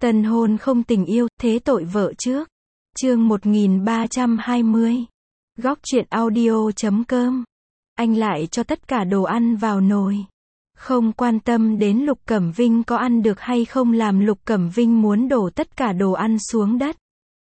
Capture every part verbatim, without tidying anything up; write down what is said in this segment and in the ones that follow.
Tân hôn không tình yêu, thế tội vợ trước. Chương một nghìn ba trăm hai mươi. Góc truyện audio chấm com. Anh lại cho tất cả đồ ăn vào nồi. Không quan tâm đến Lục Cẩm Vinh có ăn được hay không, làm Lục Cẩm Vinh muốn đổ tất cả đồ ăn xuống đất.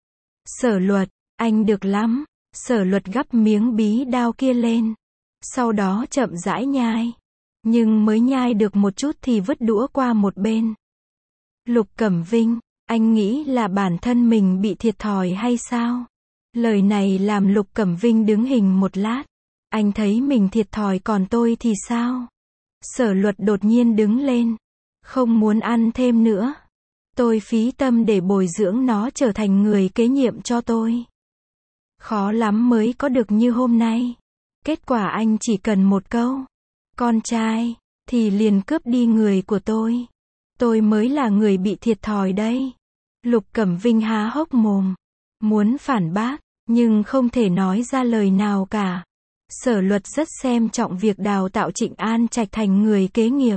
Sở Luật, anh được lắm. Sở Luật gắp miếng bí đao kia lên. Sau đó chậm rãi nhai. Nhưng mới nhai được một chút thì vứt đũa qua một bên. Lục Cẩm Vinh, anh nghĩ là bản thân mình bị thiệt thòi hay sao? Lời này làm Lục Cẩm Vinh đứng hình một lát. Anh thấy mình thiệt thòi, còn tôi thì sao? Sở Luật đột nhiên đứng lên. Không muốn ăn thêm nữa. Tôi phí tâm để bồi dưỡng nó trở thành người kế nhiệm cho tôi. Khó lắm mới có được như hôm nay. Kết quả anh chỉ cần một câu. Con trai, thì liền cướp đi người của tôi. Tôi mới là người bị thiệt thòi đây. Lục Cẩm Vinh há hốc mồm. Muốn phản bác, nhưng không thể nói ra lời nào cả. Sở Luật rất xem trọng việc đào tạo Trịnh An Trạch thành người kế nghiệp.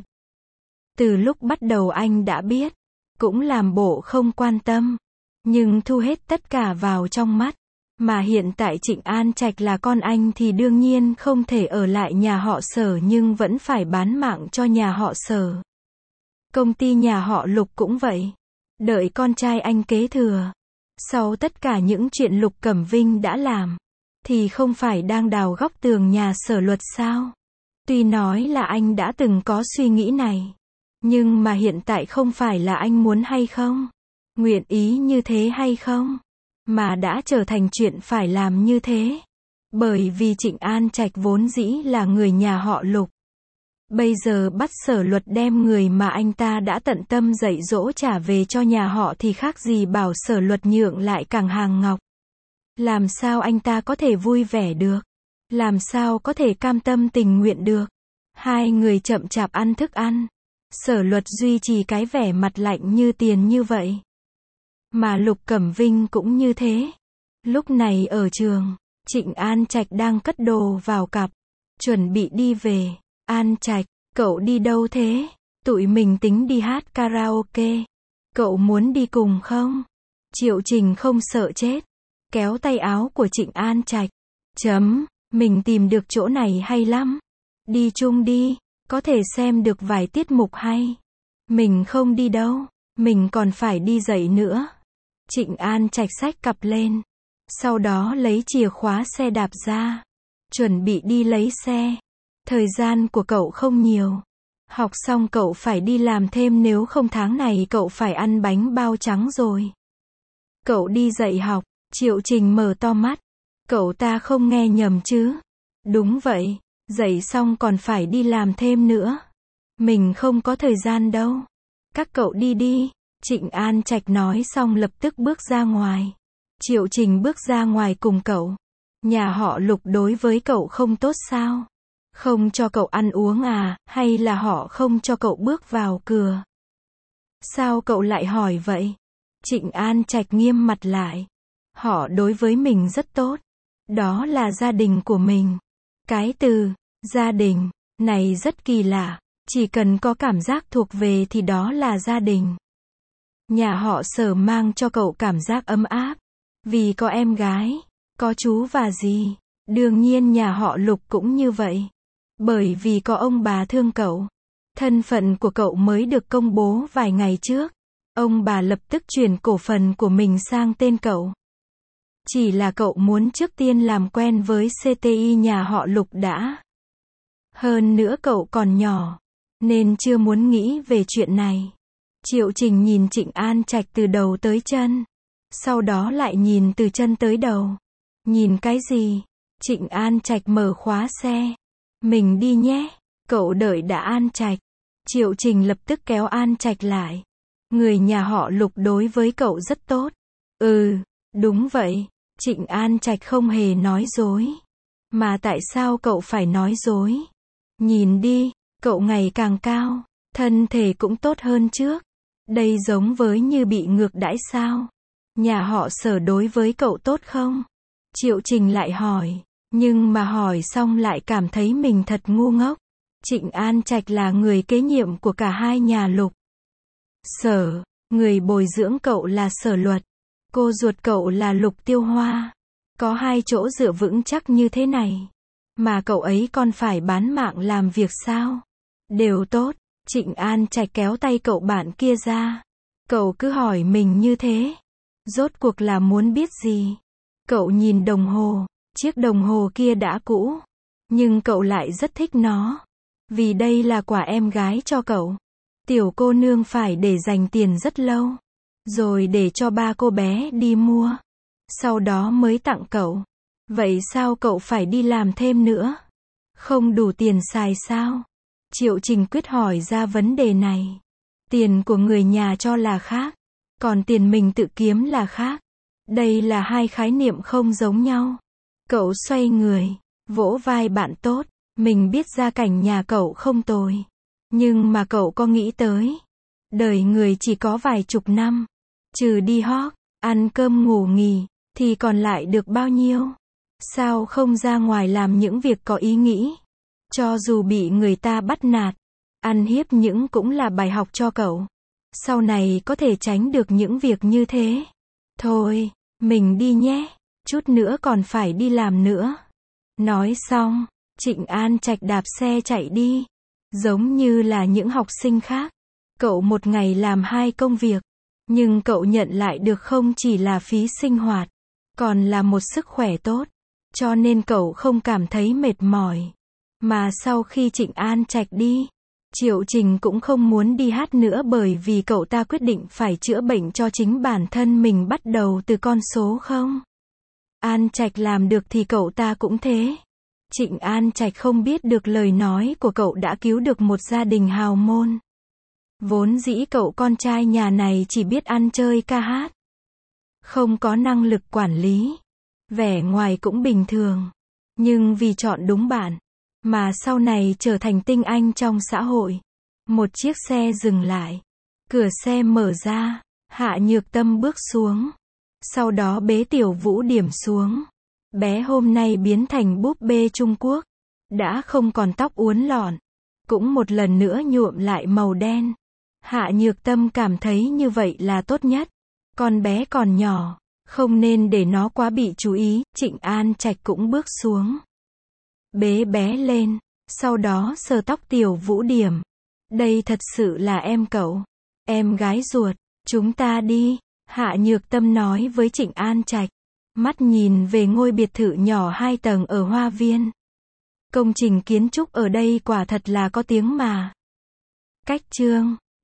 Từ lúc bắt đầu anh đã biết. Cũng làm bộ không quan tâm. Nhưng thu hết tất cả vào trong mắt. Mà hiện tại Trịnh An Trạch là con anh thì đương nhiên không thể ở lại nhà họ Sở, nhưng vẫn phải bán mạng cho nhà họ Sở. Công ty nhà họ Lục cũng vậy. Đợi con trai anh kế thừa. Sau tất cả những chuyện Lục Cẩm Vinh đã làm, thì không phải đang đào góc tường nhà Sở Luật sao? Tuy nói là anh đã từng có suy nghĩ này. Nhưng mà hiện tại không phải là anh muốn hay không? Nguyện ý như thế hay không? Mà đã trở thành chuyện phải làm như thế. Bởi vì Trịnh An Trạch vốn dĩ là người nhà họ Lục. Bây giờ bắt Sở Luật đem người mà anh ta đã tận tâm dạy dỗ trả về cho nhà họ thì khác gì bảo Sở Luật nhượng lại cảng hàng ngọc. Làm sao anh ta có thể vui vẻ được? Làm sao có thể cam tâm tình nguyện được? Hai người chậm chạp ăn thức ăn. Sở Luật duy trì cái vẻ mặt lạnh như tiền như vậy. Mà Lục Cẩm Vinh cũng như thế. Lúc này ở trường, Trịnh An Trạch đang cất đồ vào cặp, chuẩn bị đi về. An Trạch, cậu đi đâu thế? Tụi mình tính đi hát karaoke. Cậu muốn đi cùng không? Triệu Trình không sợ chết. Kéo tay áo của Trịnh An Trạch. Chấm, mình tìm được chỗ này hay lắm. Đi chung đi, có thể xem được vài tiết mục hay. Mình không đi đâu, mình còn phải đi dạy nữa. Trịnh An Trạch xách cặp lên. Sau đó lấy chìa khóa xe đạp ra. Chuẩn bị đi lấy xe. Thời gian của cậu không nhiều. Học xong cậu phải đi làm thêm, nếu không tháng này cậu phải ăn bánh bao trắng rồi. Cậu đi dạy học. Triệu Trình mở to mắt. Cậu ta không nghe nhầm chứ? Đúng vậy, dạy xong còn phải đi làm thêm nữa. Mình không có thời gian đâu. Các cậu đi đi. Trịnh An Trạch nói xong lập tức bước ra ngoài. Triệu Trình bước ra ngoài cùng cậu. Nhà họ Lục đối với cậu không tốt sao? Không cho cậu ăn uống à, hay là họ không cho cậu bước vào cửa? Sao cậu lại hỏi vậy? Trịnh An Trạch nghiêm mặt lại. Họ đối với mình rất tốt. Đó là gia đình của mình. Cái từ, gia đình, này rất kỳ lạ. Chỉ cần có cảm giác thuộc về thì đó là gia đình. Nhà họ Sở mang cho cậu cảm giác ấm áp. Vì có em gái, có chú và dì. Đương nhiên nhà họ Lục cũng như vậy. Bởi vì có ông bà thương cậu. Thân phận của cậu mới được công bố vài ngày trước. Ông bà lập tức chuyển cổ phần của mình sang tên cậu. Chỉ là cậu muốn trước tiên làm quen với xê tê i nhà họ Lục đã. Hơn nữa cậu còn nhỏ, nên chưa muốn nghĩ về chuyện này. Triệu Trình nhìn Trịnh An Trạch từ đầu tới chân. Sau đó lại nhìn từ chân tới đầu. Nhìn cái gì? Trịnh An Trạch mở khóa xe. Mình đi nhé. Cậu đợi đã An Trạch. Triệu Trình lập tức kéo An Trạch lại. Người nhà họ Lục đối với cậu rất tốt. Ừ, đúng vậy. Trịnh An Trạch không hề nói dối. Mà tại sao cậu phải nói dối? Nhìn đi, cậu ngày càng cao. Thân thể cũng tốt hơn trước. Đây giống với như bị ngược đãi sao? Nhà họ Sở đối với cậu tốt không? Triệu Trình lại hỏi. Nhưng mà hỏi xong lại cảm thấy mình thật ngu ngốc. Trịnh An Trạch là người kế nhiệm của cả hai nhà Lục. Sở, Người bồi dưỡng cậu là Sở Luật. Cô ruột cậu là Lục Tiêu Hoa. Có hai chỗ dựa vững chắc như thế này. Mà cậu ấy còn phải bán mạng làm việc sao? Đều tốt. Trịnh An Trạch kéo tay cậu bạn kia ra. Cậu cứ hỏi mình như thế. Rốt cuộc là muốn biết gì? Cậu nhìn đồng hồ. Chiếc đồng hồ kia đã cũ. Nhưng cậu lại rất thích nó. Vì đây là quà em gái cho cậu. Tiểu cô nương phải để dành tiền rất lâu. Rồi để cho ba cô bé đi mua. Sau đó mới tặng cậu. Vậy sao cậu phải đi làm thêm nữa? Không đủ tiền xài sao? Triệu Trình Quyết hỏi ra vấn đề này. Tiền của người nhà cho là khác. Còn tiền mình tự kiếm là khác. Đây là hai khái niệm không giống nhau. Cậu xoay người. Vỗ vai bạn tốt. Mình biết gia cảnh nhà cậu không tồi. Nhưng mà cậu có nghĩ tới. Đời người chỉ có vài chục năm. Trừ đi hót, ăn cơm ngủ nghỉ. Thì còn lại được bao nhiêu? Sao không ra ngoài làm những việc có ý nghĩ? Cho dù bị người ta bắt nạt, ăn hiếp những cũng là bài học cho cậu. Sau này có thể tránh được những việc như thế. Thôi, mình đi nhé. Chút nữa còn phải đi làm nữa. Nói xong, Trịnh An Trạch đạp xe chạy đi. Giống như là những học sinh khác. Cậu một ngày làm hai công việc. Nhưng cậu nhận lại được không chỉ là phí sinh hoạt. Còn là một sức khỏe tốt. Cho nên cậu không cảm thấy mệt mỏi. Mà sau khi Trịnh An Trạch đi, Triệu Trình cũng không muốn đi hát nữa bởi vì cậu ta quyết định phải chữa bệnh cho chính bản thân mình bắt đầu từ con số không. An Trạch làm được thì cậu ta cũng thế. Trịnh An Trạch không biết được lời nói của cậu đã cứu được một gia đình hào môn. Vốn dĩ cậu con trai nhà này chỉ biết ăn chơi ca hát. Không có năng lực quản lý. Vẻ ngoài cũng bình thường. Nhưng vì chọn đúng bạn, mà sau này trở thành tinh anh trong xã hội. Một chiếc xe dừng lại. Cửa xe mở ra. Hạ Nhược Tâm bước xuống. Sau đó bế Tiểu Vũ Điểm xuống. Bé hôm nay biến thành búp bê Trung Quốc. Đã không còn tóc uốn lọn. Cũng một lần nữa nhuộm lại màu đen. Hạ Nhược Tâm cảm thấy như vậy là tốt nhất. Con bé còn nhỏ. Không nên để nó quá bị chú ý. Trịnh An Trạch cũng bước xuống. Bế bé lên. Sau đó sờ tóc Tiểu Vũ Điểm. Đây thật sự là em cậu. Em gái ruột. Chúng ta đi. Hạ Nhược Tâm nói với Trịnh An Trạch. Mắt nhìn về ngôi biệt thự nhỏ hai tầng ở Hoa Viên. Công trình kiến trúc ở đây quả thật là có tiếng mà. Cách chương